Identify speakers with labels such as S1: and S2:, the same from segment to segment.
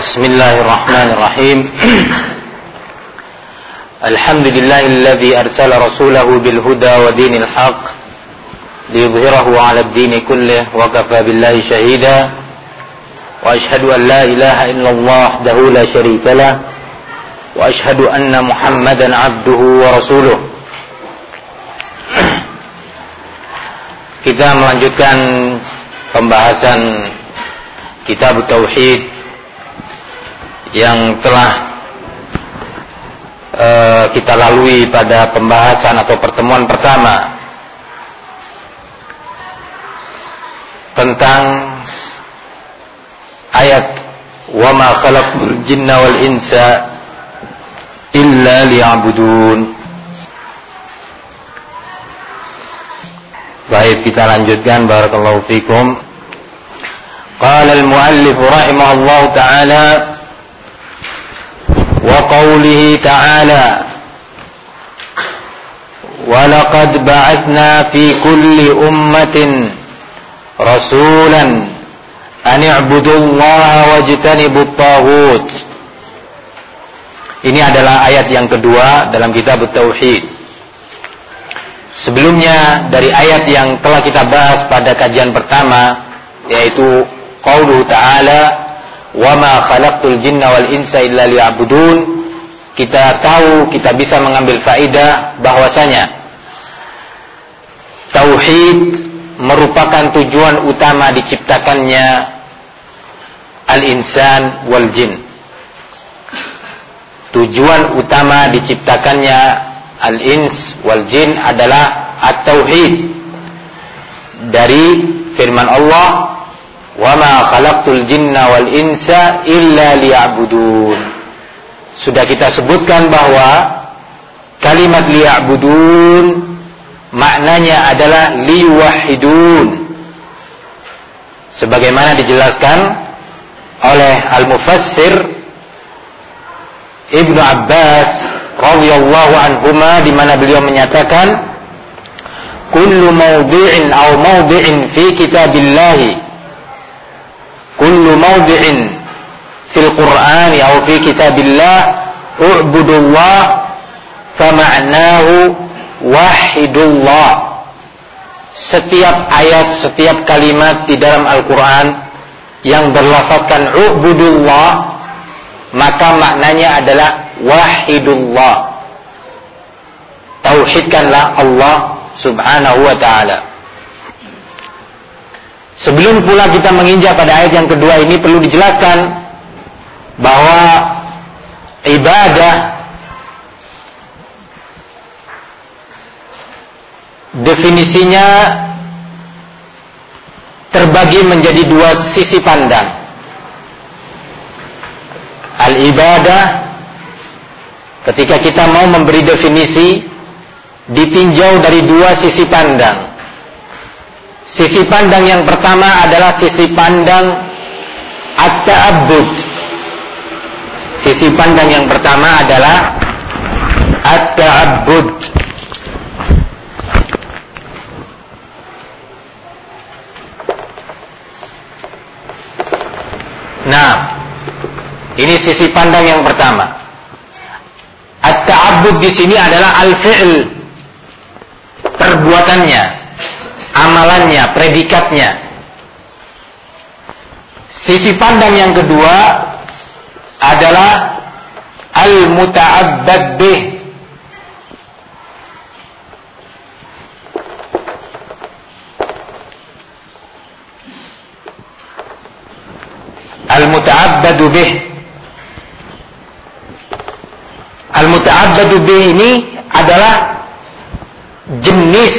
S1: Bismillahirrahmanirrahim. Alhamdulillahilladzi arsala rasulahu bil huda wa dinil haqq liyudhhirahu 'ala ad-din kullih wa kafa billahi shahida. Wa ashhadu an la ilaha illallah wahdahu la syarika lah wa ashhadu anna Muhammadan 'abduhu wa rasuluh. Kita melanjutkan pembahasan Kitab Tauhid yang telah kita lalui pada pembahasan atau pertemuan pertama tentang ayat wa ma khalaqtul jinna wal insa illa liya'budun. Baik, kita lanjutkan. Barakallahu fikum. Qala al-muallif rahimahullahu ta'ala wa qawlihi ta'ala wa laqad ba'athna fi kulli ummatin rasulan an i'budullaha wajtanibut taghut. Ini adalah ayat yang kedua dalam kitab Tauhid. Sebelumnya dari ayat yang telah kita bahas pada kajian pertama, yaitu qauluhu ta'ala wa ma khalaqtul jinna wal insa illa liya'budun, kita tahu, kita bisa mengambil faedah bahwasanya tauhid merupakan tujuan utama diciptakannya al-insan wal jin. Tujuan utama diciptakannya al-ins wal jin adalah at-tauhid. Dari firman Allah, wa ma khalaqtul jinna wal insa illa liya'budun. Sudah kita sebutkan bahwa kalimat liya'budun maknanya adalah liwahidun, sebagaimana dijelaskan oleh al-mufassir Ibnu Abbas radhiyallahu anhuma, di mana beliau menyatakan kullu mawdi'in aw mawdi'in fi kitabillahi, kullu mawdi'in fil Qur'ani aw fi kitabillah u'budullah fama'nahu wahidullah. Setiap ayat, setiap kalimat di dalam Al-Quran yang berlafazkan u'budullah, maka maknanya adalah wahidullah. Tauhidkanlah Allah subhanahu wa ta'ala. Sebelum pula kita menginjak pada ayat yang kedua ini, perlu dijelaskan bahwa ibadah definisinya terbagi menjadi dua sisi pandang. Al-ibadah, ketika kita mau memberi definisi, ditinjau dari dua sisi pandang. Sisi pandang yang pertama adalah sisi pandang at-ta'abbud. Sisi pandang yang pertama adalah at-ta'abbud. Nah, ini sisi pandang yang pertama. At-ta'abbud di sini adalah al-fi'l, perbuatannya, amalannya, predikatnya. Sisi pandang yang kedua adalah al-muta'abbad bih. Al-muta'abbadu bih. Al-muta'abbadu bih ini adalah jenis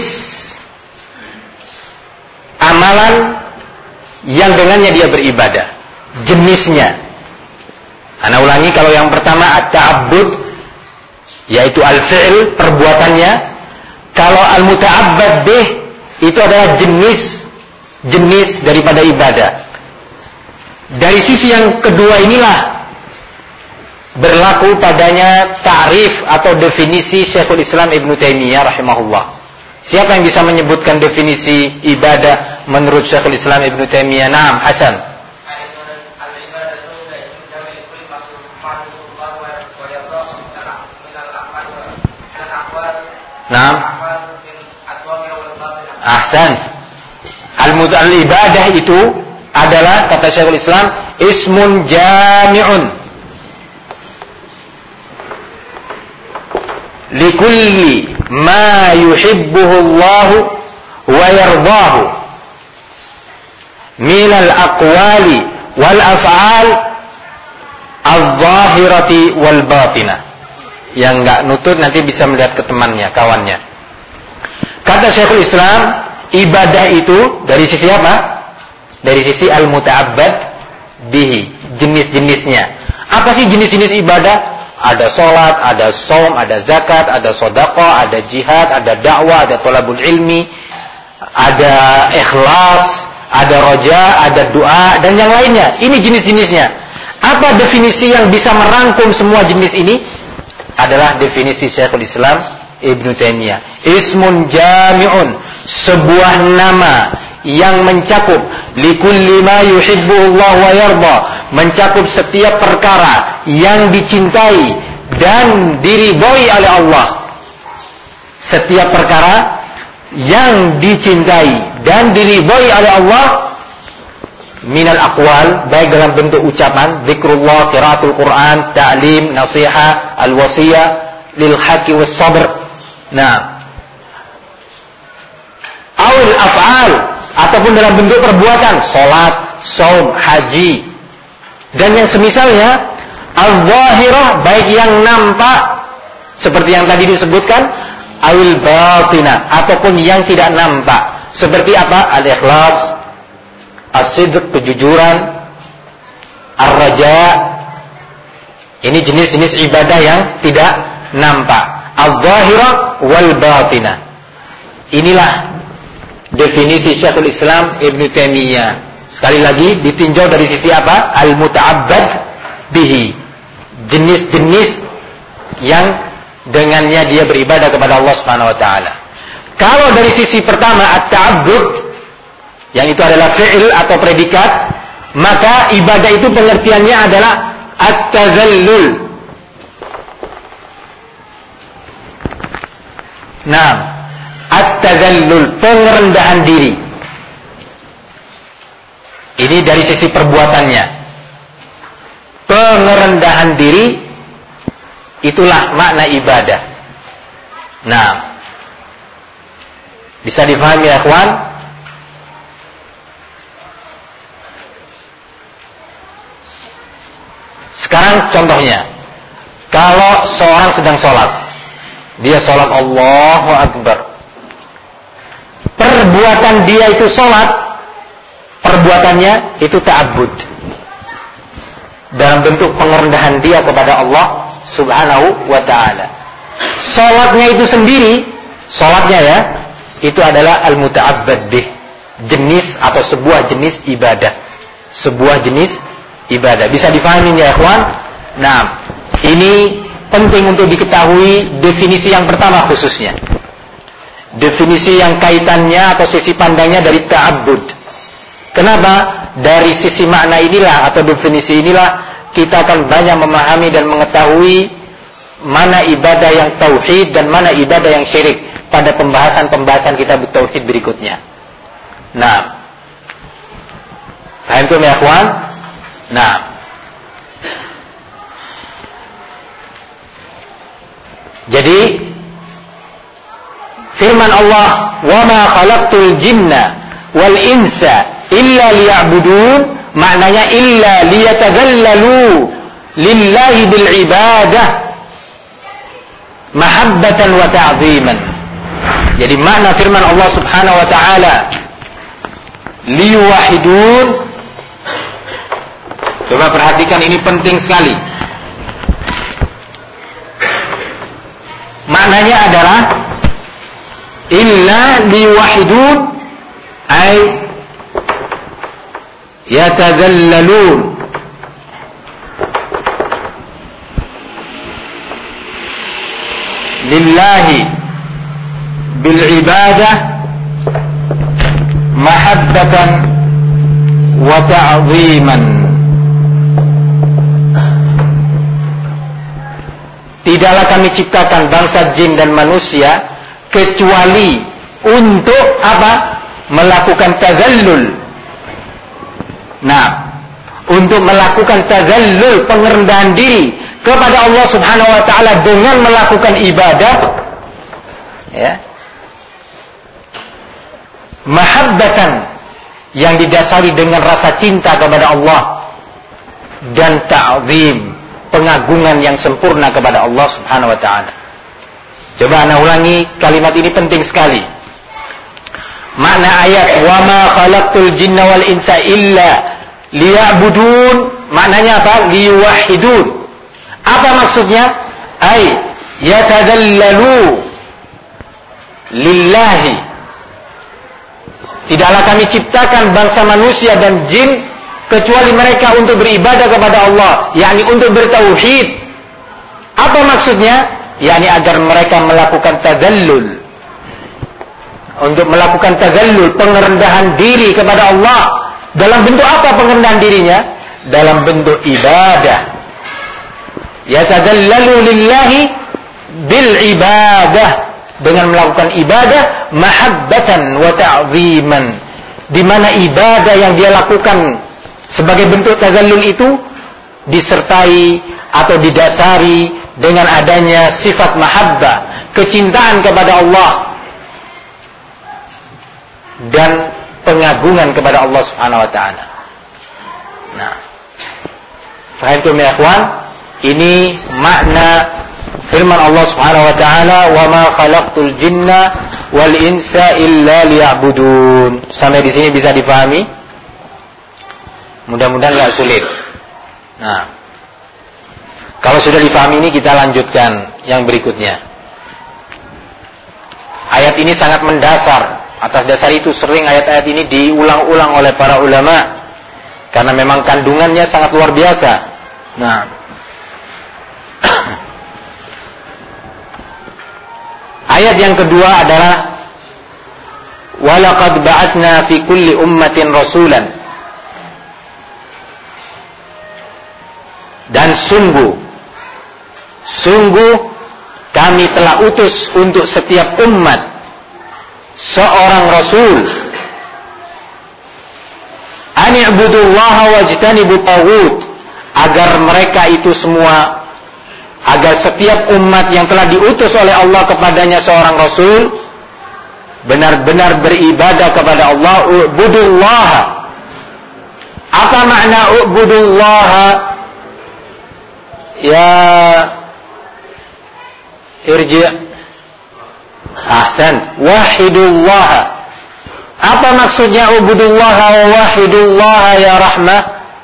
S1: amalan yang dengannya dia beribadah. Jenisnya. Ana ulangi, kalau yang pertama at-ta'abbud, yaitu al-fi'l, perbuatannya. Kalau al-muta'abbad bih, itu adalah jenis daripada ibadah. Dari sisi yang kedua inilah berlaku padanya ta'rif atau definisi Syekhul Islam Ibnu Taimiyah rahimahullah. Siapa yang bisa menyebutkan definisi ibadah menurut Syekhul Islam Ibnu Taimiyah? Naam, Hasan. Naam. Ahsan. Al-ibadah itu adalah, kata Syekhul Islam, ismun jami'un likulli ma yuhibbuhu Allah wa yardahu min al-aqwali wal af'al al-zahirati wal batinah. Yang enggak nutut nanti bisa melihat ke temannya, kawannya. Kata Syekhul Islam, ibadah itu dari sisi apa? Dari sisi al-muta'abbad bihi, jenis-jenisnya. Apa sih jenis-jenis ibadah? Ada sholat, ada shaum, ada zakat, ada sedekah, ada jihad, ada dakwah, ada thalabul ilmi, ada ikhlas, ada raja, ada doa, dan yang lainnya. Ini jenis-jenisnya. Apa definisi yang bisa merangkum semua jenis ini? Adalah definisi Syekhul Islam Ibnu Taimiyah. Ismun jami'un, sebuah nama yang mencakup likulli ma yuhibbu Allah wa yarda, mencakup setiap perkara yang dicintai dan diridhoi oleh Allah. Setiap perkara yang dicintai dan diridhoi oleh Allah, minal aqwal, baik dalam bentuk ucapan, zikrullah, qiraatul Quran, ta'lim, nasihat, al-wasiyah, lil haqqi was sabr. Nah, awil af'al, ataupun dalam bentuk perbuatan, salat, shaum, haji, dan yang semisalnya, al-zahirah, baik yang nampak seperti yang tadi disebutkan, awil batinah, ataupun yang tidak nampak, seperti apa? Al-ikhlas, as-sidq, kejujuran, ar-raja. Ini jenis-jenis ibadah yang tidak nampak. Al-zahirah wal batinah. Inilah definisi Syekhul Islam Ibnu Taimiyah. Sekali lagi ditinjau dari sisi apa? Al-muta'abbad bihi. Jenis-jenis yang dengannya dia beribadah kepada Allah Subhanahu wa taala. Kalau dari sisi pertama at-ta'abbud, yang itu adalah fi'il atau predikat, maka ibadah itu pengertiannya adalah at-tazallul. Nah, at-tazallul, pengerendahan diri. Ini dari sisi perbuatannya. Pengerendahan diri, itulah makna ibadah. Nah, bisa difahami ya kawan? Sekarang contohnya, kalau seorang sedang sholat, dia sholat Allahu Akbar, perbuatan dia itu sholat, perbuatannya itu ta'abbud, dalam bentuk pengerendahan dia kepada Allah Subhanahu wa ta'ala. Sholatnya itu sendiri, sholatnya ya, itu adalah al-muta'abbad bih, jenis atau sebuah jenis ibadah. Sebuah jenis ibadah. Bisa difahami ya ikhwan? Nah, ini penting untuk diketahui definisi yang pertama khususnya. Definisi yang kaitannya atau sisi pandangnya dari ta'abbud. Kenapa? Dari sisi makna inilah atau definisi inilah kita akan banyak memahami dan mengetahui mana ibadah yang tauhid dan mana ibadah yang syirik pada pembahasan-pembahasan kitab tauhid berikutnya. Nah, paham tuh ya ikhwan? Nah, jadi firman Allah, "Wa ma khalaqtul jinna wal insa illa liya'budun", maknanya illa liyatadhallalu lillahi bil ibadah mahabbatan wa ta'ziman. Jadi makna firman Allah Subhanahu wa taala liyuwahidun, coba perhatikan, ini penting sekali. Maknanya adalah illa liwahidun ay yatadhallalun lillahi bil ibadah mahabbatan wa ta'ziman.
S2: tidaklah kami ciptakan bangsa jin dan manusia kecuali untuk apa? Melakukan tazallul. Nah, untuk melakukan tazallul, pengerendahan diri kepada Allah Subhanahu wa taala dengan melakukan ibadah, ya. Mahabbatan, yang didasari dengan rasa cinta kepada Allah, dan ta'zim, pengagungan yang sempurna kepada Allah Subhanahu wa taala. Coba ana ulangi kalimat ini, penting sekali. Makna ayat wa ma khalaqtul jinna wal insa illa liya'budun, maknanya apa? Liyuwahhidun. Apa maksudnya? Ai yatadallalu lillahi. Tidaklah kami ciptakan bangsa manusia dan jin kecuali mereka untuk beribadah kepada Allah, yakni untuk bertauhid. Apa maksudnya? Yakni agar mereka melakukan tadallul. Untuk melakukan tadallul, pengerendahan diri kepada Allah. Dalam bentuk apa pengerendahan dirinya? Dalam bentuk ibadah. Yatadallalu lillahi bil ibadah, dengan melakukan ibadah mahabbatan wa ta'ziman, di mana ibadah yang dia lakukan sebagai bentuk tazallul itu disertai atau didasari dengan adanya sifat mahabbah, kecintaan kepada Allah dan pengagungan kepada Allah Subhanahu wa taala. Nah, fahamtum ya ikhwan? Ini makna firman Allah Subhanahu wa taala, "Wa ma khalaqtul jinna wal insa illa liya'budun." Sampai di sini bisa dipahami? Mudah-mudahan enggak sulit. Nah, kalau sudah dipahami ini kita lanjutkan yang berikutnya. Ayat ini sangat mendasar. Atas dasar itu sering ayat-ayat ini diulang-ulang oleh para ulama karena memang kandungannya sangat luar biasa. Nah, ayat yang kedua adalah walaqad ba'atsna fi kulli ummatin rasulan, dan sungguh kami telah utus untuk setiap umat seorang rasul, an i'budullaha wajtanibut taghut, agar mereka itu semua, agar setiap umat yang telah diutus oleh Allah kepadanya seorang rasul benar-benar beribadah kepada Allah. U'budullaha. Apa makna u'budullaha? Ya irji'. Ahsan. Wahidullaha. Apa maksudnya u'budullaha wa wahidullaha ya rahmah?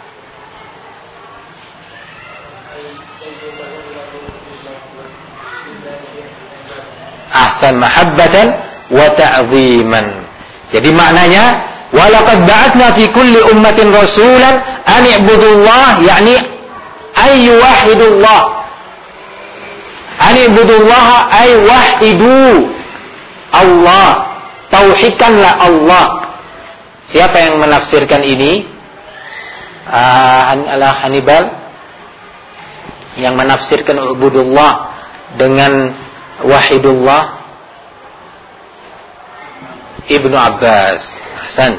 S2: Ahsan, mahabbatan wa ta'ziman. Jadi maknanya walaqad ba'atsna fi kulli ummatin rasulan an i'budullah, yakni ay wahidullah. An i'budullah ay wahidu Allah, tauhidkanlah Allah. Siapa yang menafsirkan ini? Hannibal yang menafsirkan ubudullah dengan wahidullah. Ibnu Abbas. Ahsan.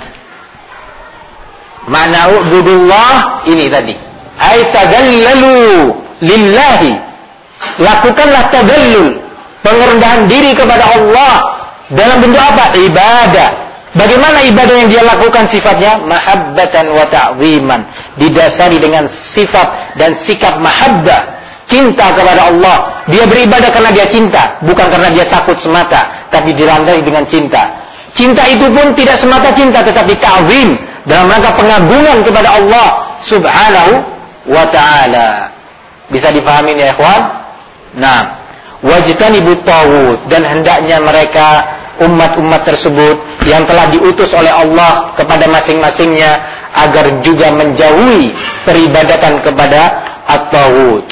S2: Makna ubudullah ini tadi, ay tadallalu lillahi, lakukanlah tadallul, pengerendahan diri kepada Allah dalam bentuk apa? Ibadah. Bagaimana ibadah yang dia lakukan sifatnya? Mahabbatan wa ta'ziman, didasari dengan sifat dan sikap mahabbah, cinta kepada Allah. Dia beribadah karena dia cinta, bukan karena dia takut semata, tapi dirandai dengan cinta. Cinta itu pun tidak semata cinta, tetapi ta'zim, dalam rangka pengagungan kepada Allah Subhanahu wa ta'ala. Bisa dipahami ya ikhwan? Nah, wajtanibut taghut, dan hendaknya mereka umat-umat tersebut yang telah diutus oleh Allah kepada masing-masingnya agar juga menjauhi peribadatan kepada at-taghut.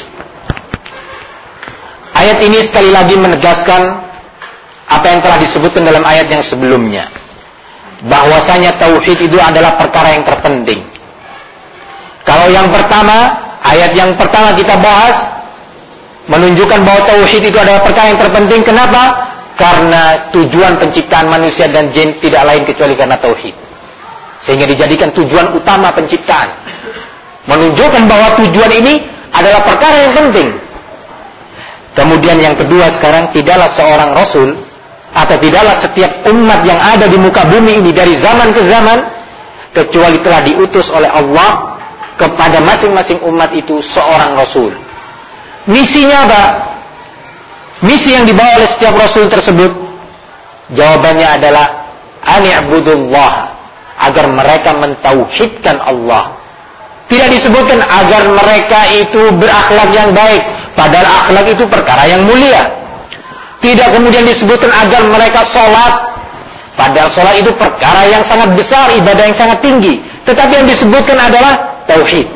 S2: Ayat ini sekali lagi menegaskan apa yang telah disebutkan dalam ayat yang sebelumnya, bahwasanya tauhid itu adalah perkara yang terpenting. Kalau yang pertama, ayat yang pertama kita bahas, menunjukkan bahwa tauhid itu adalah perkara yang terpenting. Kenapa? Karena tujuan penciptaan manusia dan jin tidak lain kecuali karena tauhid. Sehingga dijadikan tujuan utama penciptaan. Menunjukkan bahwa tujuan ini adalah perkara yang penting. Kemudian yang kedua sekarang, tidaklah seorang rasul atau tidaklah setiap umat yang ada di muka bumi ini dari zaman ke zaman kecuali telah diutus oleh Allah kepada masing-masing umat itu seorang rasul. Misinya apa? Misi yang dibawa oleh setiap rasul tersebut, jawabannya adalah ani'budullah, agar mereka mentauhidkan Allah. Tidak disebutkan agar mereka itu berakhlak yang baik, padahal akhlak itu perkara yang mulia. Tidak kemudian disebutkan agar mereka sholat, padahal sholat itu perkara yang sangat besar, ibadah yang sangat tinggi. Tetapi yang disebutkan adalah tauhid.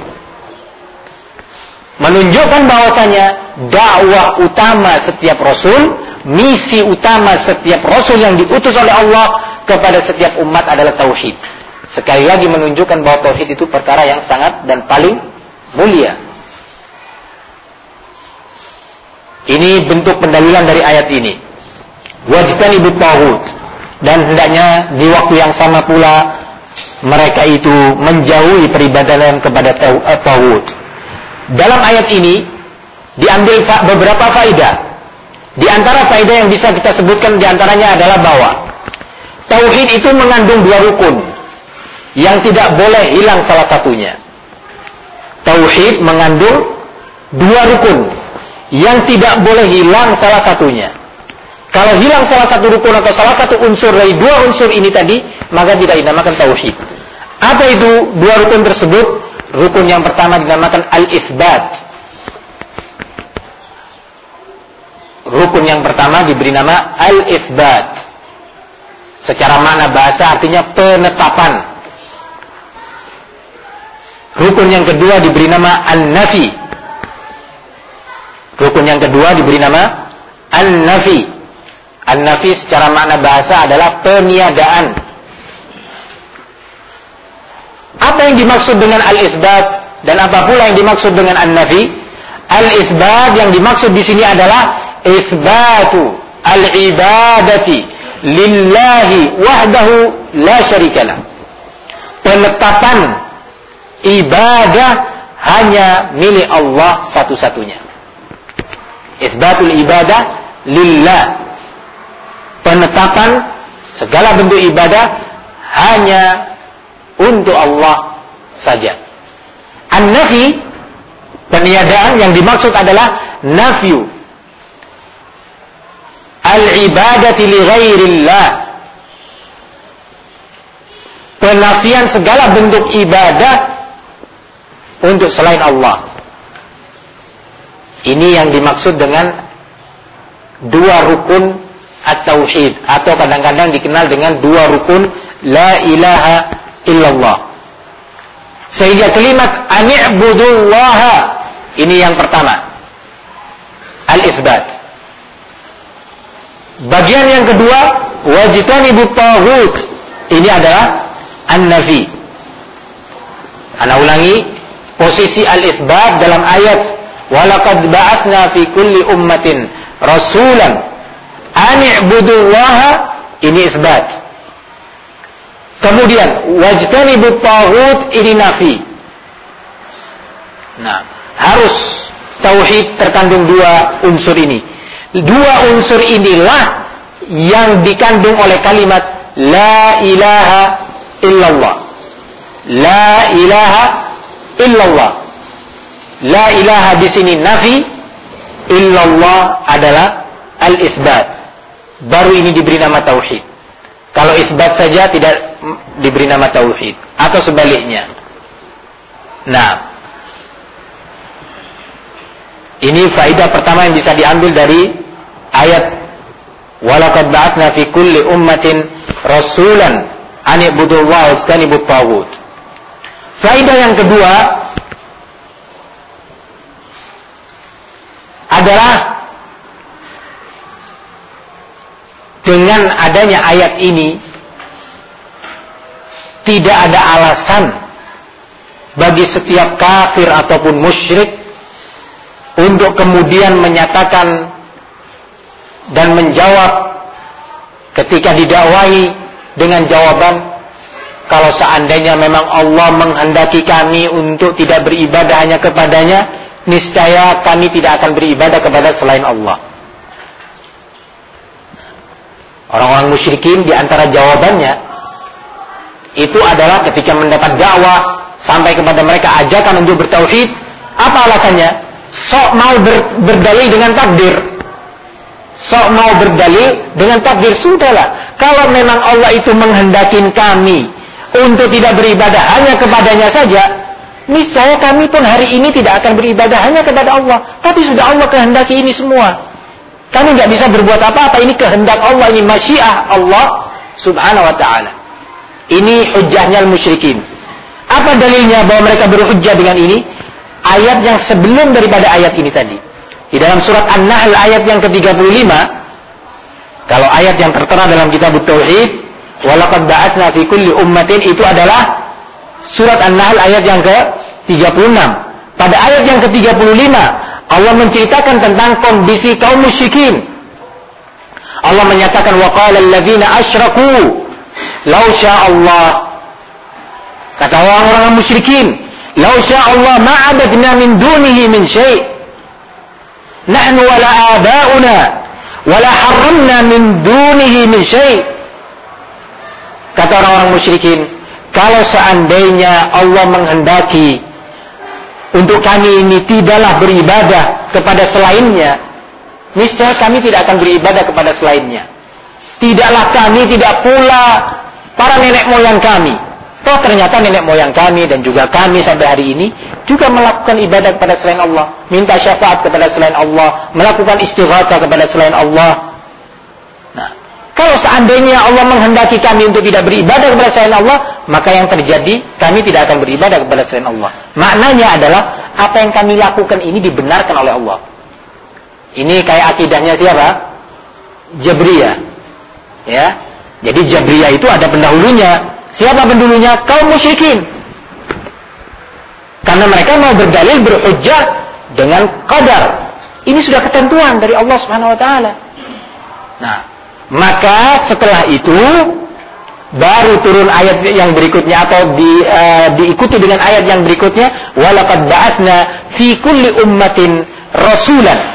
S2: Menunjukkan bahwasanya dakwah utama setiap rasul, misi utama setiap rasul yang diutus oleh Allah kepada setiap umat adalah tauhid. Sekali lagi menunjukkan bahwa tauhid itu perkara yang sangat dan paling mulia. Ini bentuk pendalilan dari ayat ini. Wajtanibut taghut, dan hendaknya di waktu yang sama pula mereka itu menjauhi peribadatan kepada taghut. Dalam ayat ini diambil beberapa faedah. Di antara faedah yang bisa kita sebutkan di antaranya adalah bahwa tauhid itu mengandung dua rukun yang tidak boleh hilang salah satunya. Tauhid mengandung dua rukun yang tidak boleh hilang salah satunya. Kalau hilang salah satu rukun atau salah satu unsur dari dua unsur ini tadi, maka tidak dinamakan tauhid. Apa itu dua rukun tersebut? Rukun yang pertama dinamakan al-itsbat. Rukun yang pertama diberi nama al-itsbat. Secara makna bahasa artinya penetapan. Rukun yang kedua diberi nama an-nafi. Rukun yang kedua diberi nama an-nafi. An-nafi secara makna bahasa adalah peniadaan. Apa yang dimaksud dengan al-itsbat dan apa pula yang dimaksud dengan an-nafi? Al-itsbat yang dimaksud di sini adalah itsbatu al-ibadati lillahi wahdahu la syarikalah. Penetapan ibadah hanya milik Allah satu-satunya. Itsbatul ibadah lillah. Penetapan segala bentuk ibadah hanya untuk Allah saja. An-nafi, peniadaan yang dimaksud adalah nafyu al-ibadati li ghairillah. Penafian segala bentuk ibadah untuk selain Allah. Ini yang dimaksud dengan dua rukun at-tauhid, atau kadang-kadang dikenal dengan dua rukun la ilaha illallah. Sehingga kalimat ani'budullaha ini yang pertama, al-itsbat. Bagian yang kedua, wajtanibut taghut, ini adalah an-nafi. Ana ulangi, posisi al-itsbat dalam ayat walaqad ba'atsna fi kulli ummatin rasulan ani'budullaha, ini itsbat. Kemudian wajtanibut taghut, ini nafi. Nah, harus tauhid terkandung dua unsur ini. Dua unsur inilah yang dikandung oleh kalimat la ilaha illallah. La ilaha illallah. La ilaha di sini nafi, illallah adalah al-itsbat. Baru ini diberi nama tauhid. Kalau isbat saja tidak diberi nama tauhid, atau sebaliknya. Nah, ini faedah pertama yang bisa diambil dari ayat walaqad ba'atsna fi kulli ummatin rasulan an ibudullaha wajtanibut taghut. Faedah yang kedua adalah dengan adanya ayat ini tidak ada alasan bagi setiap kafir ataupun musyrik untuk kemudian menyatakan dan menjawab ketika didakwahi dengan jawaban, kalau seandainya memang Allah menghendaki kami untuk tidak beribadah hanya kepadanya, niscaya kami tidak akan beribadah kepada selain Allah. Orang-orang musyrikin di antara jawabannya itu adalah ketika mendapat dakwah sampai kepada mereka ajakan untuk bertauhid, apa alasannya? Sok mau berdalil dengan takdir. Sok mau berdalil dengan takdir. Sudahlah, kalau memang Allah itu menghendaki kami untuk tidak beribadah hanya kepadanya saja, niscaya kami pun hari ini tidak akan beribadah hanya kepada Allah. Tapi sudah Allah kehendaki ini semua. Kami nggak bisa berbuat apa-apa. Ini kehendak Allah, ini masyiah Allah subhanahu wa ta'ala. Ini hujjahnya al-musyrikin. Apa dalilnya bahwa mereka berhujjah dengan ini? Ayat yang sebelum daripada ayat ini tadi. Di dalam surat An-Nahl ayat yang ke-35, kalau ayat yang tertera dalam kitab Tauhid, walaqad ba'atsna fi kulli ummatin, itu adalah surat An-Nahl ayat yang ke-36. Pada ayat yang ke-35, Allah menceritakan tentang kondisi kaum musyrikin. Allah menyatakan wa qala alladziina asyraku law syaa Allah, kata orang-orang musyrikin, law syaa Allah ma 'abadna min dunihi min syai', nahnu wala abauna wala harramna min dunihi min syai'. Kata orang-orang musyrikin, kalau seandainya Allah menghendaki untuk kami ini tidaklah beribadah kepada selainnya, niscaya kami tidak akan beribadah kepada selainnya. Tidaklah kami, tidak pula para nenek moyang kami. Toh ternyata nenek moyang kami dan juga kami sampai hari ini juga melakukan ibadah kepada selain Allah, minta syafaat kepada selain Allah, melakukan istighatsah kepada selain Allah. Nah, kalau seandainya Allah menghendaki kami untuk tidak beribadah kepada selain Allah, maka yang terjadi, kami tidak akan beribadah kepada selain Allah. Maknanya adalah, apa yang kami lakukan ini dibenarkan oleh Allah. Ini kayak akidahnya siapa? Jabriyah. Ya. Jadi Jabriyah itu ada pendahulunya. Siapa pendahulunya? Kaum musyrikin. Karena mereka mau berdalil, berhujjah dengan qadar. Ini sudah ketentuan dari Allah Subhanahu wa taala. Nah, maka setelah itu baru turun ayat yang berikutnya, atau diikuti dengan ayat yang berikutnya, walaqad ba'atsna fi kulli ummatin rasulan.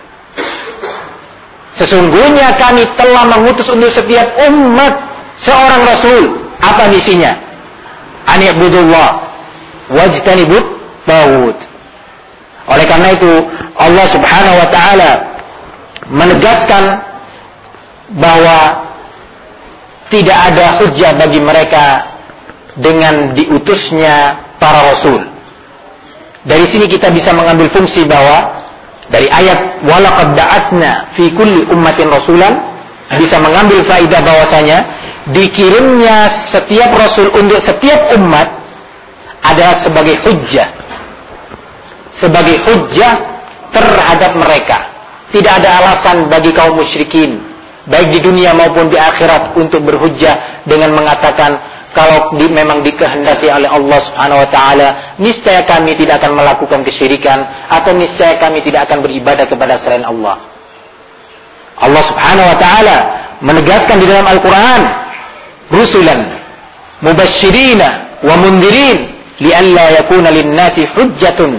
S2: Sesungguhnya kami telah mengutus untuk setiap umat seorang rasul. Apa misinya? An i'budullah wajtanibut taghut. Oleh karena itu Allah Subhanahu wa taala menegaskan bahwa tidak ada hujjah bagi mereka dengan diutusnya para rasul. Dari sini kita bisa mengambil fungsi bahwa dari ayat walaqad ba'atsna fi kulli ummatin rasulan bisa mengambil faedah bahwasanya dikirimnya setiap rasul untuk setiap umat adalah sebagai hujjah. Sebagai hujjah terhadap mereka. Tidak ada alasan bagi kaum musyrikin baik di dunia maupun di akhirat untuk berhujjah dengan mengatakan kalau memang dikehendaki oleh Allah Subhanahu wa taala, niscaya kami tidak akan melakukan kesyirikan atau niscaya kami tidak akan beribadah kepada selain Allah. Allah Subhanahu wa taala menegaskan di dalam Al-Qur'an, rusulan mubasysyirina wa mundzirin li'alla yakuna lin-nasi hujjatun.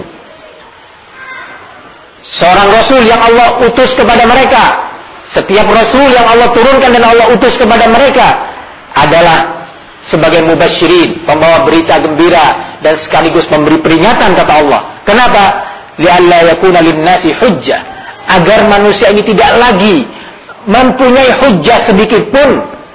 S2: Seorang rasul yang Allah utus kepada mereka, setiap rasul yang Allah turunkan dan Allah utus kepada mereka adalah sebagai mubasyirin, pembawa berita gembira dan sekaligus memberi peringatan, kata Allah. Kenapa? Li'alla yakuna lin-nasi hujjah, agar manusia ini tidak lagi mempunyai hujjah sedikit pun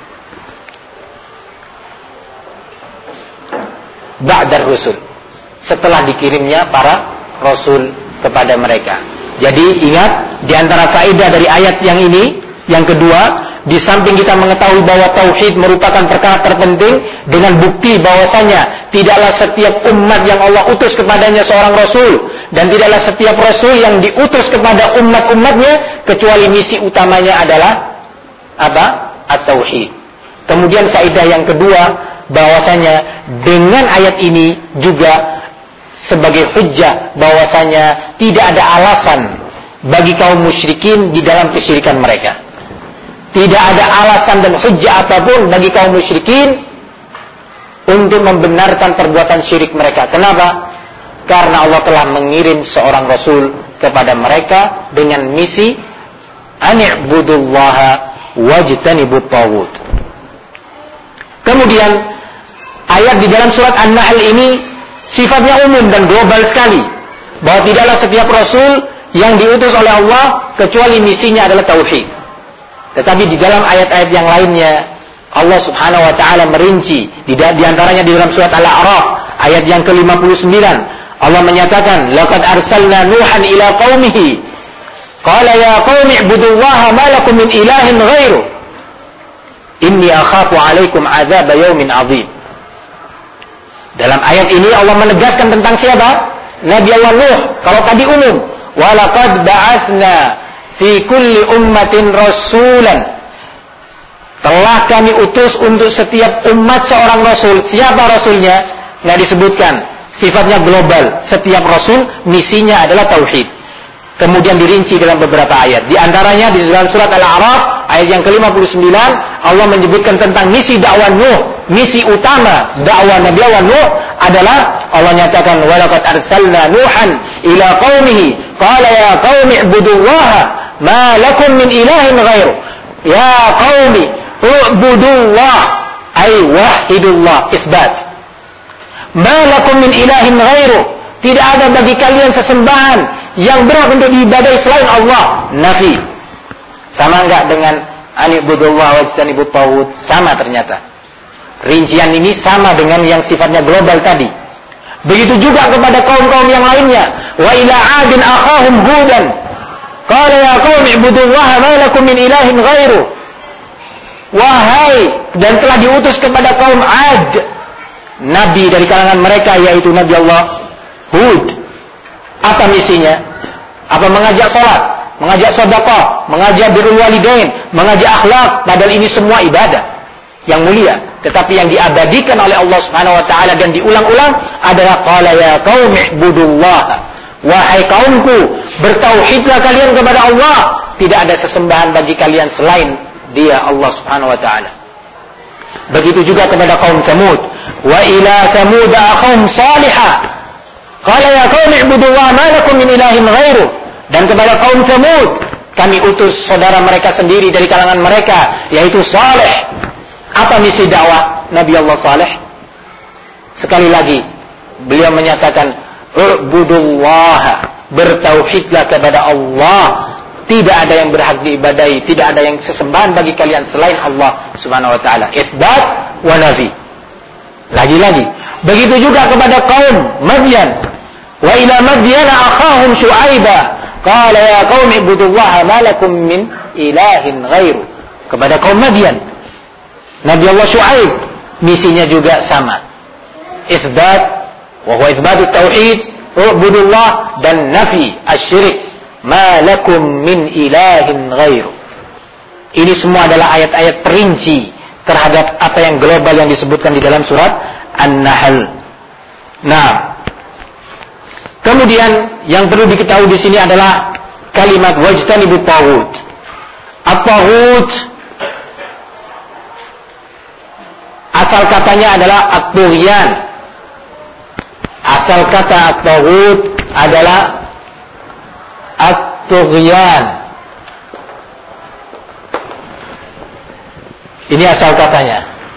S2: ba'dar rusul, setelah dikirimnya para rasul kepada mereka. Jadi ingat, di antara faedah dari ayat yang ini, yang kedua, di samping kita mengetahui bahwa tauhid merupakan perkara terpenting dengan bukti bahwasanya tidaklah setiap umat yang Allah utus kepadanya seorang rasul, dan tidaklah setiap rasul yang diutus kepada umat-umatnya kecuali misi utamanya adalah apa? At-tauhid. Kemudian faedah yang kedua, bahwasanya dengan ayat ini juga sebagai hujjah bahwasanya tidak ada alasan bagi kaum musyrikin di dalam kesyirikan mereka. Tidak ada alasan dan hujjah apapun bagi kaum musyrikin untuk membenarkan perbuatan syirik mereka. Kenapa? Karena Allah telah mengirim seorang Rasul kepada mereka dengan misi ani'budullaha wajtanibut taghut. Kemudian ayat di dalam surat An-Nahl ini sifatnya umum dan global sekali, bahwa tidaklah setiap Rasul yang diutus oleh Allah kecuali misinya adalah tauhid. Tetapi di dalam ayat-ayat yang lainnya Allah Subhanahu wa taala merinci, di antaranya di dalam surat Al-A'raf ayat yang ke-59 Allah menyatakan, laqad arsalna Nuhan ila qaumihi qala ya qaumi ibudullaha ma lakum min ilahin ghairu inni akhafu 'alaikum 'adzab yaumin 'adzim. Dalam ayat ini Allah menegaskan tentang siapa? Nabi Allah Nuh. Kalau tadi umum, wa laqad ba'atsna fi kulli ummatin rasulan. Telah kami utus untuk setiap umat seorang rasul. Siapa rasulnya? Nggak disebutkan. Sifatnya global. Setiap rasul misinya adalah tauhid. Kemudian dirinci dalam beberapa ayat. Di antaranya di dalam surat Al-A'raf ayat yang ke-59 Allah menyebutkan tentang misi dakwah Nuh. Misi utama dakwah Nabi Allah Nuh adalah Allah nyatakan, wa laqad arsalna Nuhan ila qaumihi qala ya qaumi ibudullaha ma lakum min ilahin ghairu. Ya qaumi ubudullah ay wahidullah, isbat. Ma lakum min ilahin ghairu. Tidak ada bagi kalian sesembahan yang berhak untuk diibadahi selain Allah. Nafi. Sama enggak dengan anibudullah wajtanibut taghut? Sama ternyata. Rincian ini sama dengan yang sifatnya global tadi. Begitu juga kepada kaum-kaum yang lainnya. Wa ila 'adin akhahum hudan qala ya qaumi ibudullaha ma lakum min ilahin ghairu. Wahai, dan telah diutus kepada kaum 'Ad nabi dari kalangan mereka, yaitu Nabi Allah Hud. Apa misinya? Apa? Mengajak salat, mengajak sedekah, mengajak birrul walidain, mengajak akhlak, padahal ini semua ibadah yang mulia. Tetapi yang diabadikan oleh Allah Subhanahu wa taala dan diulang-ulang adalah qala ya qaumi ibudullah. Wahai kaumku, bertauhidlah kalian kepada Allah. Tidak ada sesembahan bagi kalian selain Dia, Allah Subhanahu wa taala. Begitu juga kepada kaum Tsamud. Wa ila Tsamud akhahum Salihah qala ya qaumi ibudullah ma lakum min ilahin ghairu. Dan kepada kaum Tsamud kami utus saudara mereka sendiri dari kalangan mereka, yaitu Saleh. Apa misi dakwah Nabi Allah Saleh? Sekali lagi beliau menyatakan ubudullaha, bertauhidlah kepada Allah. Tidak ada yang berhak diibadahi, tidak ada yang sesembahan bagi kalian selain Allah Subhanahu wa taala. Isbat wa nafi. Lagi-lagi begitu juga kepada kaum Madyan. Wa ila Madyan akhahum Syu'aiba qala ya qaumi ibudullaha ma lakum min ilahin ghairu. Kepada kaum Madyan Nabi Allah Syu'aib misinya juga sama. Isbat wa huwa isbatut tauhid, ubudullah, dan nafi asyirik, ma lakum min ilahin ghairu. Ini semua adalah ayat-ayat perinci terhadap apa yang global yang disebutkan di dalam surat An-Nahl. Nah, kemudian yang perlu diketahui di sini adalah kalimat wajtanibut taghut. At-taghut asal katanya adalah at-tughyan. Asal kata at-taghut adalah at-tughyan. Ini asal katanya.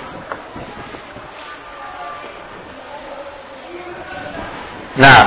S2: Nah,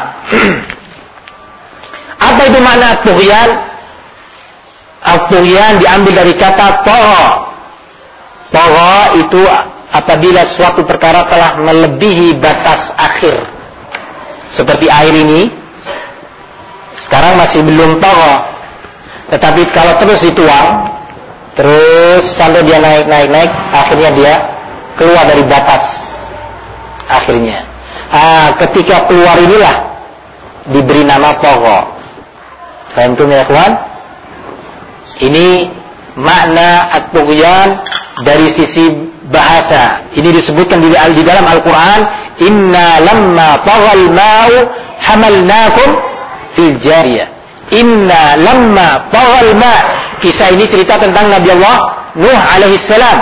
S2: apa itu makna at-tughyan? At-tughyan diambil dari kata tagha. Tagha itu apabila suatu perkara telah melebihi batas akhir. Seperti air ini sekarang masih belum tagha, tetapi kalau terus dituang, terus sampai dia naik, akhirnya dia keluar dari batas akhirnya. Ketika keluar inilah diberi nama tagha. Paham tuh ya kawan? Ini makna at-tughyan dari sisi bahasa. Ini disebutkan di dalam Al-Quran, inna lamma taghal ma'u hamalnakum fil jariyah. Inna lamma taghal ma'. Kisah ini cerita tentang Nabi Allah Nuh alaihissalam.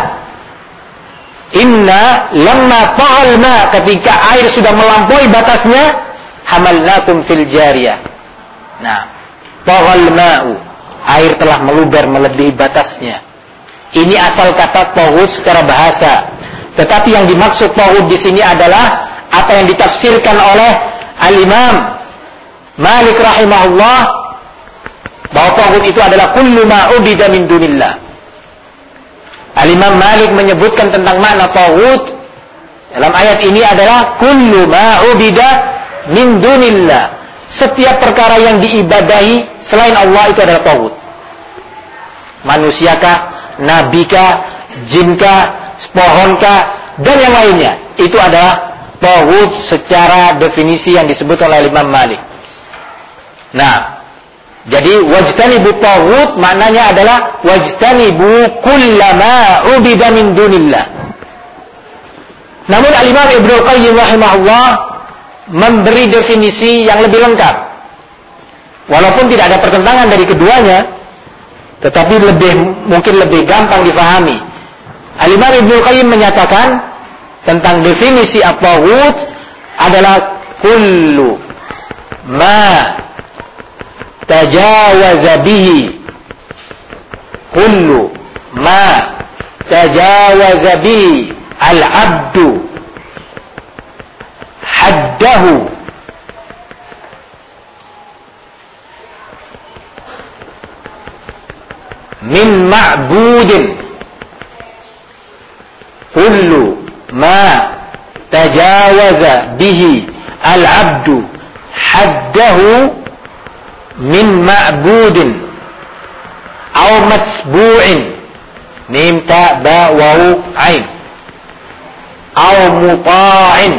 S2: Inna lamma taghal ma', ketika air sudah melampaui batasnya, hamalnakum fil jariyah. Nah, taghal ma'u, air telah meluber melebihi batasnya. Ini asal kata taghut secara bahasa. Tetapi yang dimaksud taghut di sini adalah apa yang ditafsirkan oleh Al-Imam Malik rahimahullah, bahwa taghut itu adalah kullu ma ubida min dunillah. Al-Imam Malik menyebutkan tentang makna taghut dalam ayat ini adalah kullu ma ubida min dunillah. Setiap perkara yang diibadahi selain Allah itu adalah taghut. Manusiakah, nabikah, jinkah, pohonkah, dan yang lainnya, itu adalah taghut secara definisi yang disebut oleh Imam Malik. Nah, jadi wajtanibu taghut maknanya adalah wajtanibu kullama ubida min dunillah. Namun Al-Imam Ibnu Qayyim rahimahullah memberi definisi yang lebih lengkap. Walaupun tidak ada pertentangan dari keduanya, tetapi mungkin lebih gampang difahami. Al-Imam Ibnu Qayyim menyatakan tentang definisi at-taghut adalah kullu ma tajawaza bihi, kullu ma tajawaza bihi al-'abdu haddahu min ma'budin, kullu ma tajawaza bihi al-'abdu haddahu min ma'budin aw matsbu'in, mim ta ba waw ain, aw muta'in,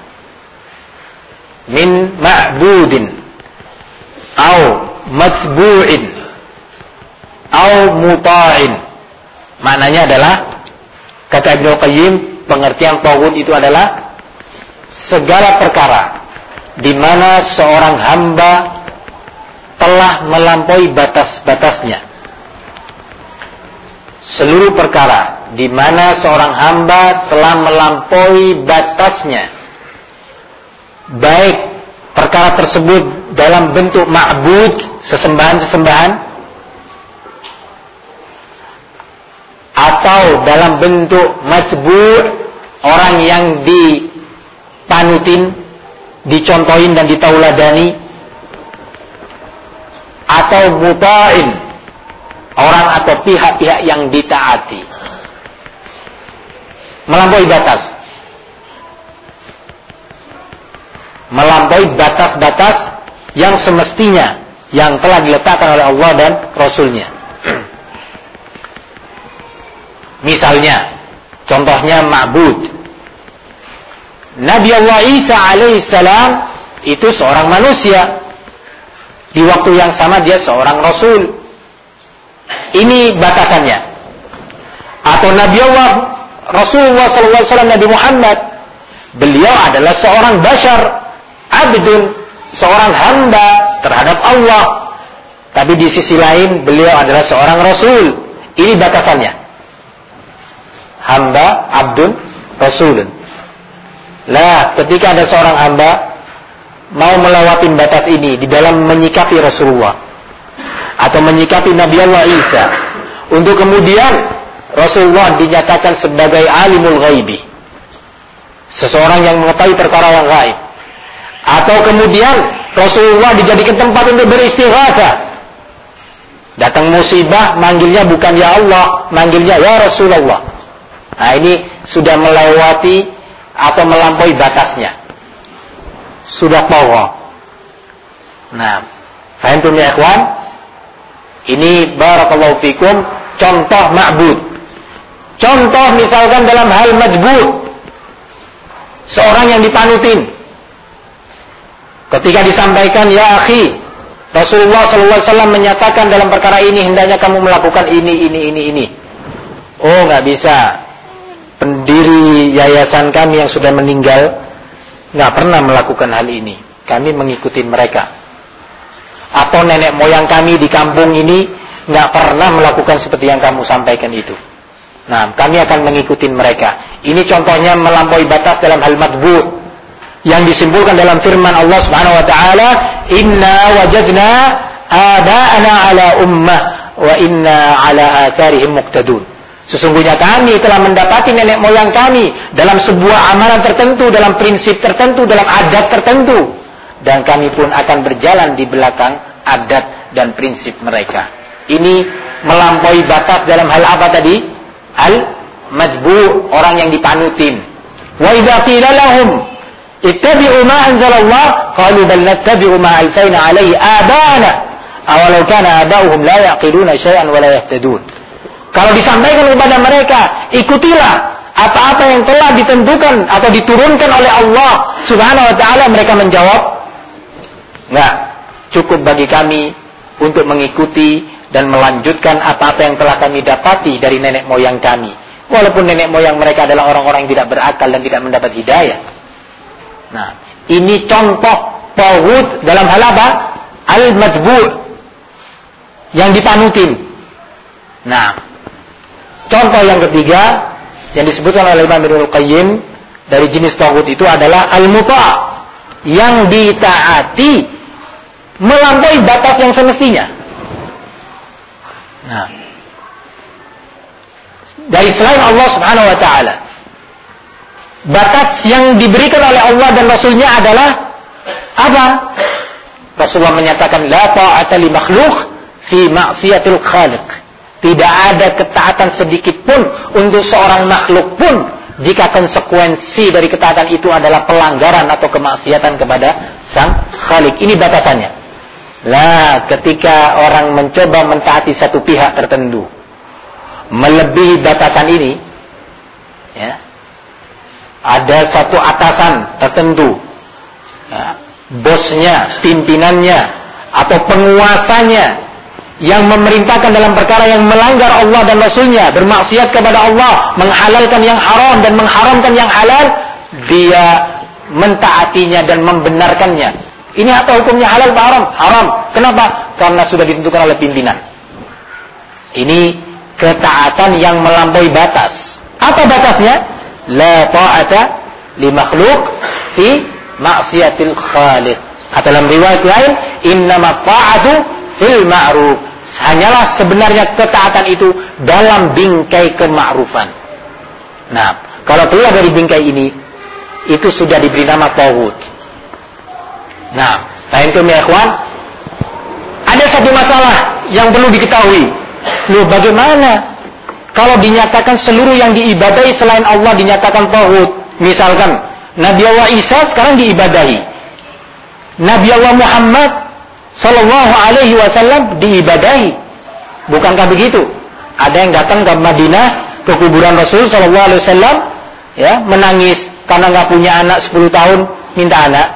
S2: min ma'budin aw matsbu'in aw muta'in. Maknanya adalah, kata Ibnu Qayyim, pengertian taghut itu adalah segala perkara di mana seorang hamba telah melampaui batas-batasnya. Seluruh perkara di mana seorang hamba telah melampaui batasnya, baik perkara tersebut dalam bentuk ma'bud, sesembahan-sesembahan, atau dalam bentuk matbu', orang yang dipanutin, dicontohin dan ditauladani, atau muta'in, orang atau pihak-pihak yang ditaati. Melampaui batas. Melampaui batas-batas yang semestinya, yang telah diletakkan oleh Allah dan Rasulnya. Misalnya, contohnya ma'bud. Nabi Allah Isa alaihissalam itu seorang manusia. Di waktu yang sama dia seorang Rasul. Ini batasannya. Atau Nabi Allah Rasulullah SAW, Nabi Muhammad, beliau adalah seorang bashar, abdun, seorang hamba terhadap Allah. Tapi di sisi lain beliau adalah seorang Rasul. Ini batasannya. Hamba, abdun, rasulun. Lah, ketika ada seorang hamba mau melewati batas ini di dalam menyikapi Rasulullah atau menyikapi Nabi Allah Isa, untuk kemudian Rasulullah dinyatakan sebagai alimul ghaibi, seseorang yang mengetahui perkara yang gaib, atau kemudian Rasulullah dijadikan tempat untuk beristighatsah. Datang musibah, manggilnya bukan ya Allah, manggilnya ya Rasulullah. Nah, ini sudah melewati atau melampaui batasnya. Sudah tagha. Nah, fahamtum ya ikhwan? Ini barakallahu fikum contoh ma'bud. Contoh misalkan dalam hal majbud. Seorang yang dipanutin. Ketika disampaikan, ya akhi, Rasulullah SAW menyatakan dalam perkara ini hendaknya kamu melakukan ini. Oh, nggak bisa. pendiri yayasan kami yang sudah meninggal nggak pernah melakukan hal ini. Kami mengikuti mereka. Atau nenek moyang kami di kampung ini nggak pernah melakukan seperti yang kamu sampaikan itu. Nah, kami akan mengikuti mereka. Ini contohnya melampaui batas dalam hal matbu' yang disimpulkan dalam firman Allah Subhanahu wa taala, "Inna wajadna aba'ana ala ummah wa inna ala atharihim muqtadun." Sesungguhnya kami telah mendapati nenek moyang kami dalam sebuah amalan tertentu, dalam prinsip tertentu, dalam adat tertentu, dan kami pun akan berjalan di belakang adat dan prinsip mereka. Ini melampaui batas dalam hal apa tadi? Al-madbu', orang yang dipanutin. Wa idza qila lahum ittabi'u ma anzalallah qalu bal nattabi'u ma alfayna alayhi abana awalau kana aba'uhum la yaqiluna syai'an wa la yahtadun. Kalau disampaikan kepada mereka, ikutilah apa-apa yang telah ditentukan atau diturunkan oleh Allah Subhanahu wa taala, mereka menjawab, enggak, cukup bagi kami untuk mengikuti dan melanjutkan apa-apa yang telah kami dapati dari nenek moyang kami. Walaupun nenek moyang mereka adalah orang-orang yang tidak berakal dan tidak mendapat hidayah. Nah, ini contoh tauhid dalam hal apa? Al-madbu' yang dipanutin. Nah, contoh yang ketiga yang disebutkan oleh Imam Ibnul Qayyim dari jenis tauhid itu adalah al-muta', yang ditaati melampaui batas yang semestinya. Nah, dari selain Allah Subhanahu wa taala, batas yang diberikan oleh Allah dan Rasulnya adalah apa? Rasulullah menyatakan la ta'ata li makhluk fi ma'siyatil khaliq. Tidak ada ketaatan sedikit pun untuk seorang makhluk pun jika konsekuensi dari ketaatan itu adalah pelanggaran atau kemaksiatan kepada sang khalik. Ini batasannya. Lah, ketika orang mencoba mentaati satu pihak tertentu, melebihi batasan ini, ya, ada satu atasan tertentu, ya, bosnya, pimpinannya, atau penguasanya yang memerintahkan dalam perkara yang melanggar Allah dan Rasulnya, bermaksiat kepada Allah, menghalalkan yang haram dan mengharamkan yang halal, dia mentaatinya dan membenarkannya. Ini apa hukumnya, halal atau haram? Haram. Kenapa? Karena sudah ditentukan oleh pimpinan. Ini ketaatan yang melampaui batas. Apa batasnya? La ta'ata li makhluk fi maksiatil khaliq. Atau dalam riwayat lain, innama ta'atu fil ma'ruf. Hanyalah sebenarnya ketaatan itu dalam bingkai kema'rufan. Nah, kalau keluar dari bingkai ini, itu sudah diberi nama tauhid. Nah, itu ya ikhwan, ada satu masalah yang perlu diketahui. Loh, bagaimana kalau dinyatakan seluruh yang diibadahi selain Allah dinyatakan tauhid? Misalkan Nabi Allah Isa sekarang diibadahi, Nabi Allah Muhammad Sallallahu Alaihi Wasallam diibadahi. Bukankah begitu? Ada yang datang ke Madinah, ke kuburan Rasul Sallallahu Alaihi Wasallam, ya, menangis karena nggak punya anak 10 tahun, minta anak.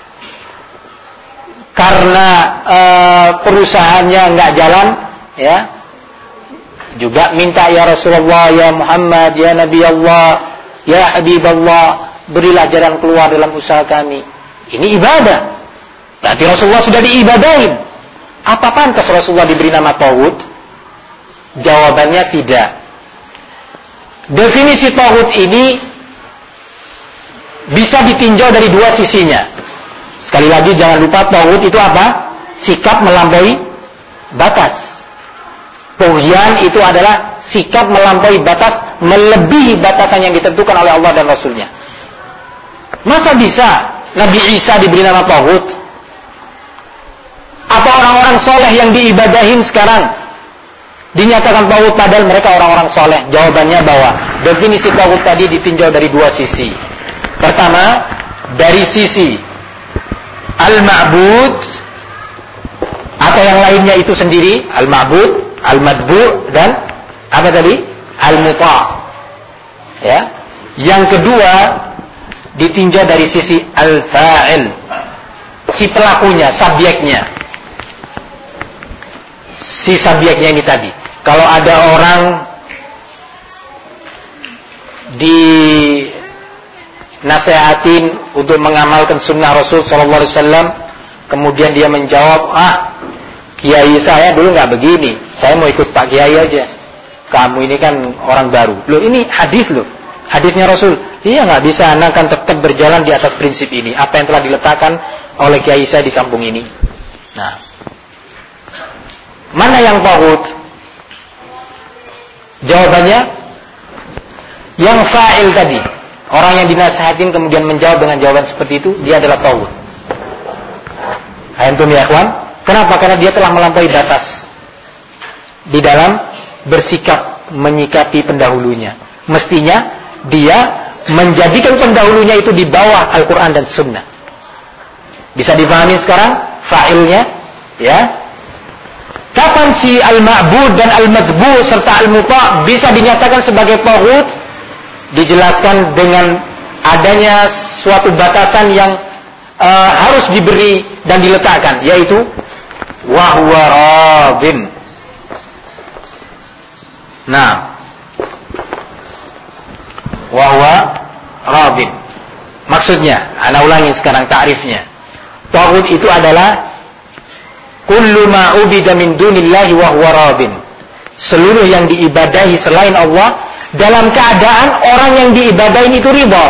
S2: Karena perusahaannya nggak jalan, ya, juga minta, ya Rasulullah, ya Muhammad, ya Nabi Allah, ya Habib Allah, berilah jalan keluar dalam usaha kami. Ini ibadah. Berarti Rasulullah sudah diibadahin. Apa pantas Rasulullah diberi nama tauhid? Jawabannya tidak. Definisi tauhid ini bisa ditinjau dari dua sisinya. Sekali lagi jangan lupa, tauhid itu apa? Sikap melampaui batas. Tughyan itu adalah sikap melampaui batas, melebihi batasan yang ditentukan oleh Allah dan Rasulnya. Masa bisa Nabi Isa diberi nama tauhid? Apa orang-orang soleh yang diibadahin sekarang dinyatakan tauhid padahal mereka orang-orang soleh? Jawabannya bahwa definisi tauhid tadi ditinjau dari dua sisi. Pertama, dari sisi al-ma'bud, atau yang lainnya itu sendiri, al-ma'bud, al-madbu' dan apa tadi? Al-muta'. Ya. Yang kedua, ditinjau dari sisi al-fa'il, si pelakunya, subjeknya. Si subjeknya ini tadi. Kalau ada orang dinasihatin untuk mengamalkan sunnah Rasul Sallallahu Alaihi Wasallam, kemudian dia menjawab, kiai saya dulu nggak begini, saya mau ikut Pak Kiai aja. Kamu ini kan orang baru. Loh, ini hadis loh, hadisnya Rasul. Iya, nggak bisa, anak kan tetap berjalan di atas prinsip ini, apa yang telah diletakkan oleh kiai saya di kampung ini. Nah, mana yang taghut? Jawabannya yang fa'il tadi. Orang yang dinasihatin kemudian menjawab dengan jawaban seperti itu, dia adalah taghut. Antum ya ikhwan, kenapa? Karena dia telah melampaui batas di dalam bersikap menyikapi pendahulunya. Mestinya dia menjadikan pendahulunya itu di bawah Al-Quran dan Sunnah. Bisa dipahami sekarang fa'ilnya, ya? Kapan si al-ma'bud dan al-madbu serta al-muta' bisa dinyatakan sebagai taghut? Dijelaskan dengan adanya suatu batasan yang harus diberi dan diletakkan, yaitu wa huwa radin. Nah, wa huwa radin. Maksudnya, ana ulangi sekarang ta'rifnya. Taghut itu adalah kullu ma ubida min dunillahi wa huwa radin. Seluruh yang diibadahi selain Allah dalam keadaan orang yang diibadahin itu ridha.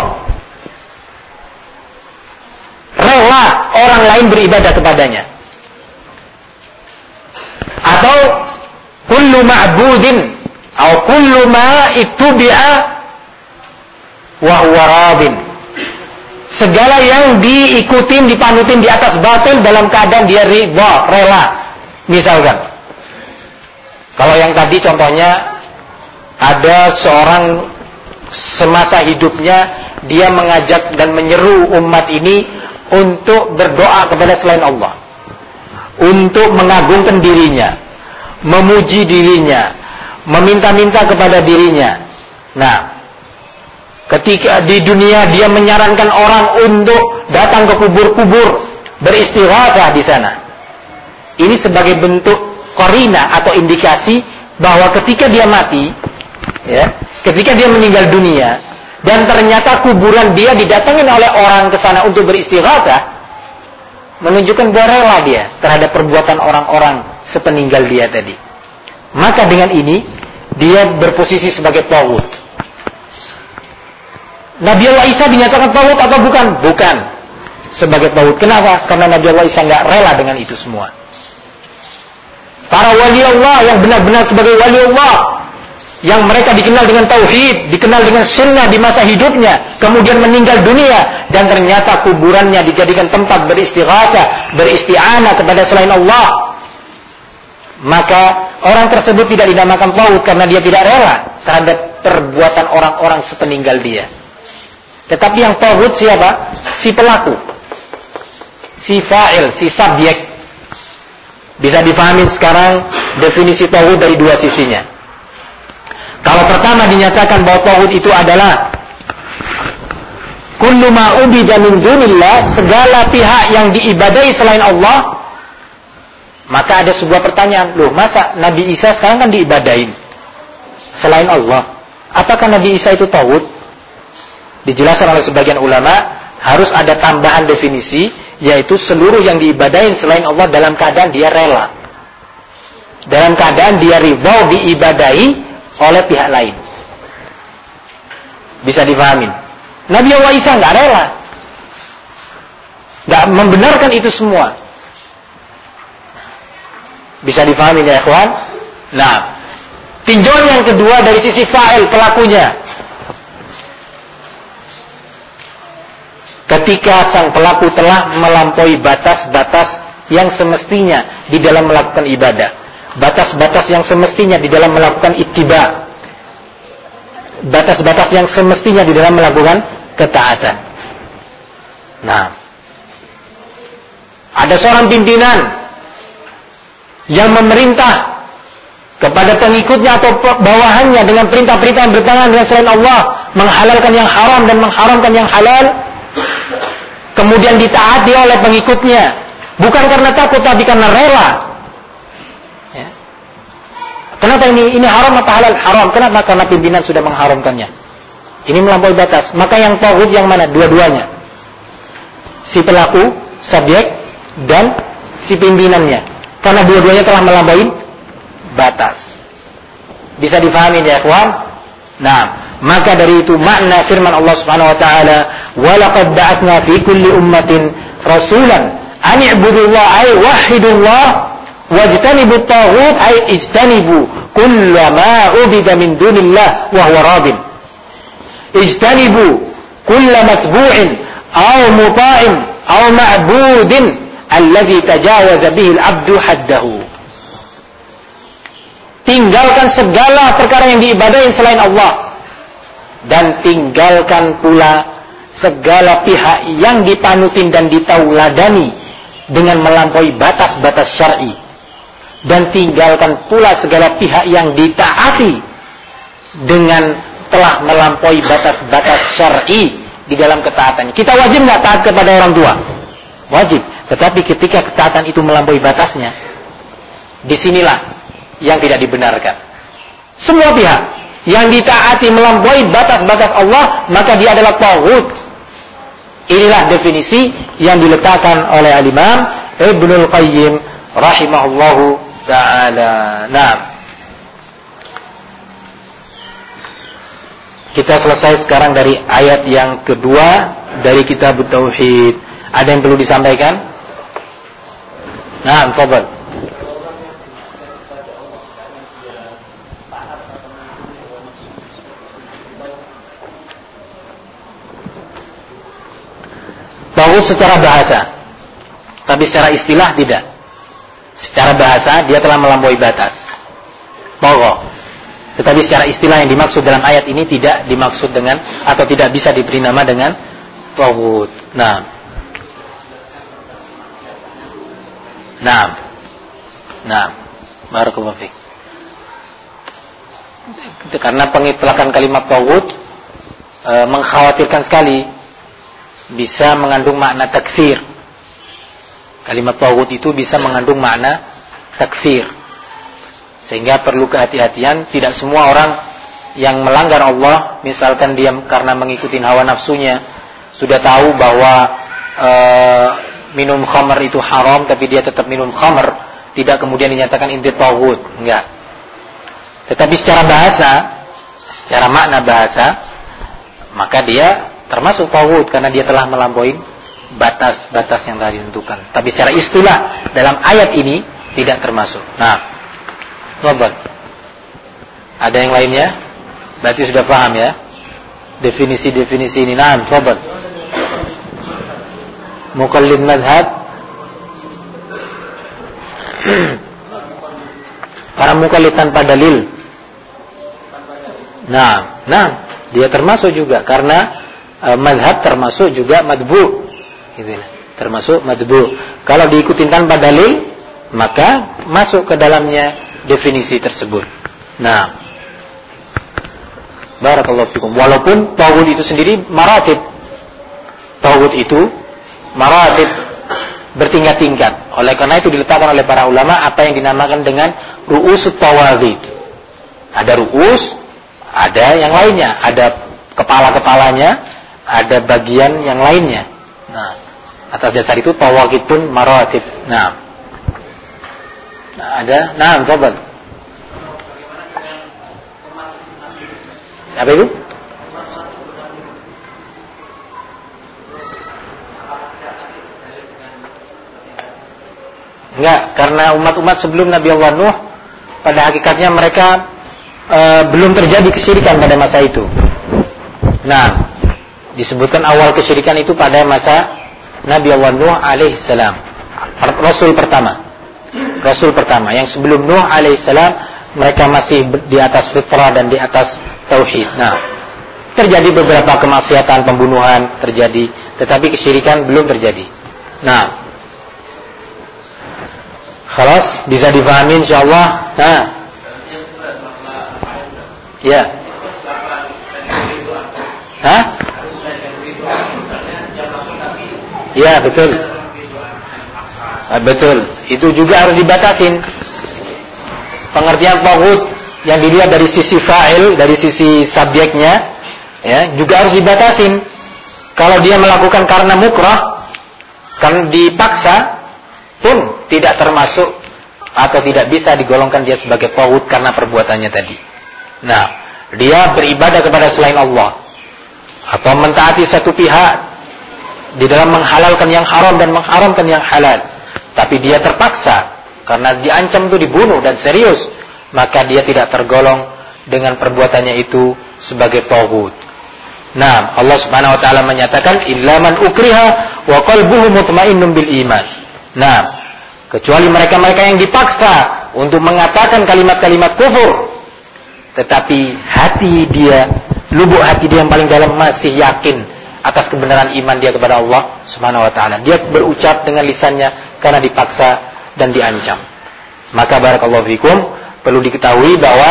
S2: Rela orang lain beribadah kepadanya. Atau kullu ma'budin atau kullu ma ittubi'a wa huwa radin. Segala yang diikutin, dipanutin di atas batil dalam keadaan dia ridha, rela. Misalkan, kalau yang tadi contohnya, ada seorang semasa hidupnya dia mengajak dan menyeru umat ini untuk berdoa kepada selain Allah, untuk mengagungkan dirinya, memuji dirinya, meminta-minta kepada dirinya. Nah, ketika di dunia dia menyarankan orang untuk datang ke kubur-kubur, beristighatsah di sana. Ini sebagai bentuk qarina atau indikasi bahwa ketika dia mati, ya, ketika dia meninggal dunia dan ternyata kuburan dia didatangin oleh orang ke sana untuk beristighatsah, menunjukkan bahwa rela dia terhadap perbuatan orang-orang sepeninggal dia tadi. Maka dengan ini dia berposisi sebagai taghut. Nabi Allah Isa dinyatakan taghut atau bukan? Bukan sebagai taghut. Kenapa? Karena Nabi Allah Isa nggak rela dengan itu semua. Para wali Allah yang benar-benar sebagai wali Allah, yang mereka dikenal dengan tauhid, dikenal dengan sunnah di masa hidupnya, kemudian meninggal dunia dan ternyata kuburannya dijadikan tempat beristighatsah, beristi'anah kepada selain Allah, maka orang tersebut tidak dinamakan taghut karena dia tidak rela terhadap perbuatan orang-orang sepeninggal dia. Tetapi yang taghut siapa? Si pelaku, si fa'il, si subjek. Bisa difahami sekarang definisi taghut dari dua sisinya. Kalau pertama dinyatakan bahwa taghut itu adalah kullu ma ubida min dunillah, segala pihak yang diibadahi selain Allah. Maka ada sebuah pertanyaan, loh masa Nabi Isa sekarang kan diibadahin selain Allah, apakah Nabi Isa itu taghut? Dijelaskan oleh sebagian ulama harus ada tambahan definisi, yaitu seluruh yang diibadahin selain Allah dalam keadaan dia rela, dalam keadaan dia ridha diibadahi oleh pihak lain. Bisa dipahamin? Nabi Allah Isa nggak rela, nggak membenarkan itu semua. Bisa difahami ya ikhwan? Nah, tinjauan yang kedua dari sisi fa'il, pelakunya. Ketika sang pelaku telah melampaui batas-batas yang semestinya di dalam melakukan ibadah, batas-batas yang semestinya di dalam melakukan ittiba, batas-batas yang semestinya di dalam melakukan ketaatan. Nah, ada seorang pimpinan yang memerintah kepada pengikutnya atau bawahannya dengan perintah-perintah yang bertentangan dengan selain Allah, menghalalkan yang haram dan mengharamkan yang halal, kemudian ditaati oleh pengikutnya, bukan karena takut tapi karena rela. Ya. Kenapa ini haram atau halal? Haram. Kenapa? Karena pimpinan sudah mengharamkannya. Ini melampaui batas. Maka yang taghut yang mana? Dua-duanya. Si pelaku, subjek, dan si pimpinannya. Karena dua-duanya telah melampaui batas. Bisa difahami ya, ikhwan? Nah, maka dari itu makna firman Allah Subhanahu wa taala, "Wa laqad ba'atsna fi kulli ummatin rasulan an i'budullah ay wahidullah wajtanibut taghut ay ijtanibu kullama ubida min dunillah wa huwa radin." Ijtanibu kulla matbu'in aw muta'in aw ma'budin alladhi tajawaza bihi al-'abdu haddahu. Tinggalkan segala perkara yang diibadahi selain Allah, dan tinggalkan pula segala pihak yang dipanutin dan ditauladani dengan melampaui batas-batas syar'i, dan tinggalkan pula segala pihak yang ditaati dengan telah melampaui batas-batas syar'i di dalam ketaatannya. Kita wajib nggak taat kepada orang tua? Wajib. Tetapi ketika ketaatan itu melampaui batasnya, disinilah yang tidak dibenarkan. Semua pihak yang ditaati melampaui batas-batas Allah, maka dia adalah taghut. Inilah definisi yang diletakkan oleh Al-Imam Ibnul Qayyim rahimahullahu ta'ala. Nah, kita selesai sekarang dari ayat yang kedua dari kitab Tauhid. Ada yang perlu disampaikan? Nah, tafadhal. Taghut secara bahasa, tapi secara istilah tidak. Secara bahasa dia telah melampaui batas. Taghut. Tetapi secara istilah yang dimaksud dalam ayat ini tidak dimaksud dengan, atau tidak bisa diberi nama dengan taghut. Nah. Barakallahu fiik. Karena pengitlakan kalimat taghut mengkhawatirkan sekali bisa mengandung makna takfir. Kalimat taghut itu bisa mengandung makna takfir. Sehingga perlu kehati-hatian. Tidak semua orang yang melanggar Allah, misalkan dia karena mengikuti hawa nafsunya, sudah tahu bahwa minum khamr itu haram, tapi dia tetap minum khamr, tidak kemudian dinyatakan inti taghut. Enggak. Tetapi secara bahasa, secara makna bahasa, maka dia termasuk taghut karena dia telah melampaui batas-batas yang telah ditentukan. Tapi secara istilah dalam ayat ini tidak termasuk. Nah, Sobat, ada yang lainnya? Berarti sudah paham ya definisi-definisi ini. Nah, sobat, muqallid madhab, para muqallid tanpa dalil. Nah, dia termasuk juga karena madhab termasuk juga madbu, gitu. Termasuk madbu. Kalau diikutin tanpa dalil, maka masuk ke dalamnya definisi tersebut. Nah, barakallahu fikum. Walaupun taghut itu sendiri maratib. Taghut itu maratib, bertingkat-tingkat. Oleh karena itu diletakkan oleh para ulama apa yang dinamakan dengan ru'usut tawaghit. Ada ru'us, ada yang lainnya, ada kepala-kepalanya, ada bagian yang lainnya. Nah, atas dasar itu tawaghit pun maratib. Ada, coba. Apa itu? Enggak, karena umat-umat sebelum Nabi Allah Nuh, pada hakikatnya mereka belum terjadi kesyirikan pada masa itu. Nah, disebutkan awal kesyirikan itu pada masa Nabi Allah Nuh alaihissalam, Rasul pertama yang sebelum Nuh alaihissalam mereka masih di atas fitrah dan di atas tauhid. Nah, terjadi beberapa kemaksiatan, pembunuhan terjadi, tetapi kesyirikan belum terjadi. Nah, khalas, bisa difahami insyaallah. Nah, ya. Hah? Ya, betul. Betul. Itu juga harus dibatasin. Pengertian taghut yang dilihat dari sisi fa'il, dari sisi subjeknya, ya, juga harus dibatasin. Kalau dia melakukan karena mukrah, kan dipaksa, pun tidak termasuk atau tidak bisa digolongkan dia sebagai taghut karena perbuatannya tadi. Nah, dia beribadah kepada selain Allah atau mentaati satu pihak di dalam menghalalkan yang haram dan mengharamkan yang halal, tapi dia terpaksa karena diancam itu dibunuh dan serius, maka dia tidak tergolong dengan perbuatannya itu sebagai taghut. Nah, Allah Subhanahu wa taala menyatakan illa man ukriha wa qalbuhu mutmainnun bil iman. Nah, kecuali mereka-mereka yang dipaksa untuk mengatakan kalimat-kalimat kufur, tetapi hati dia, lubuk hati dia yang paling dalam masih yakin atas kebenaran iman dia kepada Allah Subhanahu wa taala. Dia berucap dengan lisannya karena dipaksa dan diancam. Maka barakallahu fikum, perlu diketahui bahwa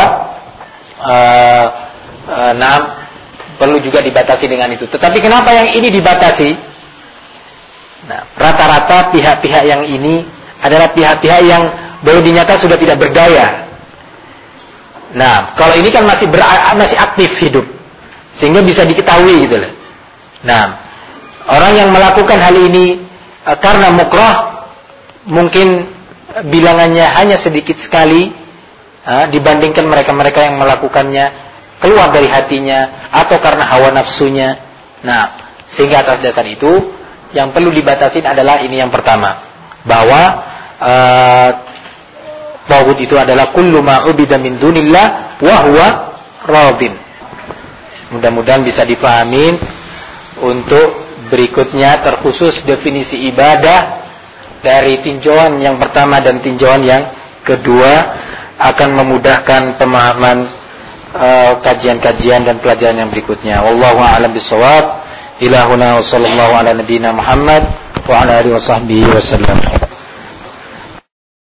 S2: perlu juga dibatasi dengan itu. Tetapi kenapa yang ini dibatasi? Nah, rata-rata pihak-pihak yang ini adalah pihak-pihak yang baru dinyata sudah tidak berdaya. Nah, kalau ini kan masih aktif hidup, sehingga bisa diketahui gitu loh. Nah, orang yang melakukan hal ini karena mukrah, mungkin bilangannya hanya sedikit sekali dibandingkan mereka-mereka yang melakukannya keluar dari hatinya atau karena hawa nafsunya. Nah, sehingga atas dasar itu yang perlu dibatasin adalah ini yang pertama, bahwa taghut itu adalah kullu ma ubida min dunillah wa huwa radin. Mudah-mudahan bisa dipahamin. Untuk berikutnya terkhusus definisi ibadah dari tinjauan yang pertama dan tinjauan yang kedua akan memudahkan pemahaman kajian-kajian dan pelajaran yang berikutnya. Wallahu a'lam bishawab. Ilahuna wa sallallahu ala nabiyyina Muhammad wa ala alihi wa sahbihi wasallam.